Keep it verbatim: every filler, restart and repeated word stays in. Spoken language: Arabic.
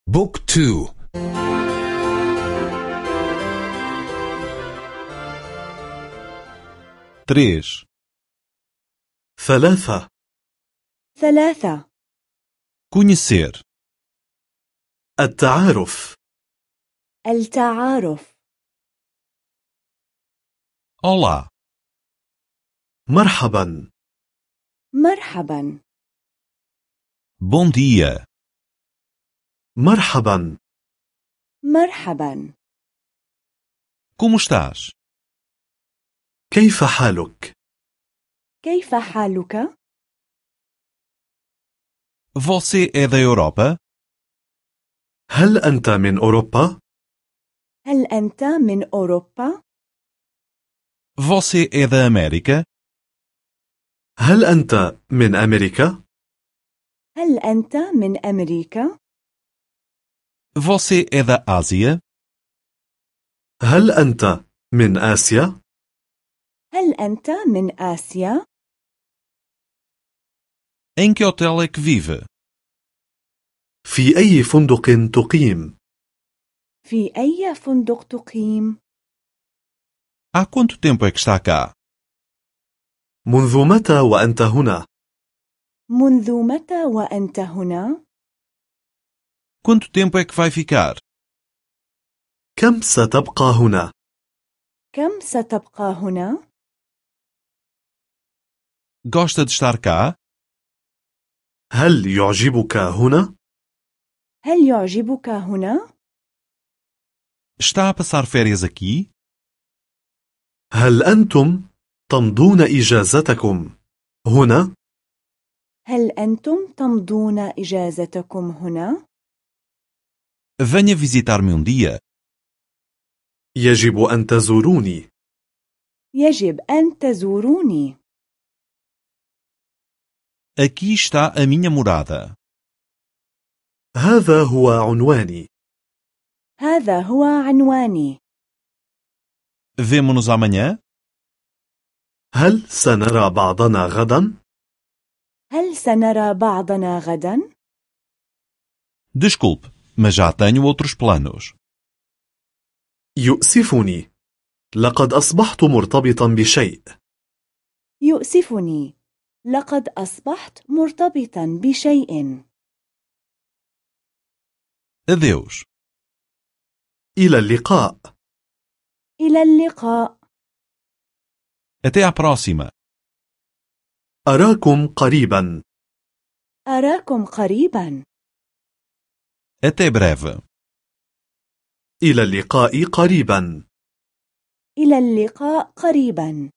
بوك تو. três, ثلاثة. ثلاثة. conhecer, التعارف. التعارف. olá, مرحبا. مرحبا. bom dia, مرحبا. مرحبا. como estás? كيف حالك؟ كيف حالك؟ Você é da Europa? هل أنت من أوروبا؟ هل أنت من أوروبا؟ Você é da América? هل أنت من أمريكا؟ هل أنت من أمريكا؟ Você é da Ásia? هل أنت من آسيا؟ هل أنت من آسيا؟ Em que hotel é que vive? في أي فندق تقيم؟ في أي فندق تقيم؟ Há quanto tempo é que está cá? منذ متى وأنت هنا؟ منذ متى وأنت هنا؟ Quanto tempo é que vai ficar? كم ستبقى هنا؟ كم ستبقى هنا؟ Gosta de estar cá? هل يعجبك هنا؟ هل يعجبك هنا؟ Está a passar férias aqui? هل أنتم تمضون إجازتكم هنا؟ هل أنتم تمضون إجازتكم هنا؟ Venha visitar-me um dia. يجب أن تزوروني. يجب أن تزوروني. Aqui está a minha morada. هذا هو عنواني. هذا هو عنواني. Vemo-nos amanhã? هل سنرى بعضنا غدا؟ هل سنرى بعضنا غدا؟ Desculpe, mas já tenho outros planos. يؤسفني. لقد أصبحت مرتبطا بشيء. يؤسفني. لقد أصبحت مرتبطا بشيء. Adeus. إلى اللقاء. إلى اللقاء. Até à próxima. أراكم قريبا. أراكم قريبا. Até breve. إلى اللقاء قريبا. إلى اللقاء قريبا.